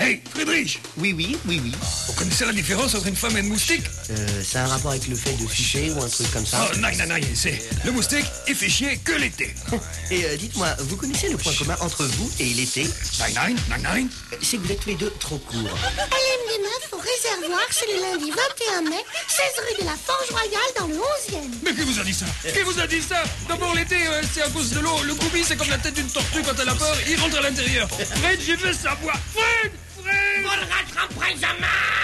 Hey, Friedrich! Oui. Vous connaissez la différence entre une femme et une moustique? Ça a un rapport avec le fait de ficher ou un truc comme ça? Oh, non, c'est... Le moustique, il fait chier que l'été. Et dites-moi, vous connaissez le point commun entre vous et l'été? Nine. C'est que vous êtes tous les deux trop courts. Elle aime les meufs au réservoir, c'est le lundi 21 mai, 16 rue de la Forge Royale dans le 11e. Mais qui vous a dit ça? D'abord, l'été, c'est à cause de l'eau. Le goubi, c'est comme la tête d'une tortue quand elle a peur, il rentre à l'intérieur. Fred, j'ai fait savoir. Fred! Vous le rattraperez jamais!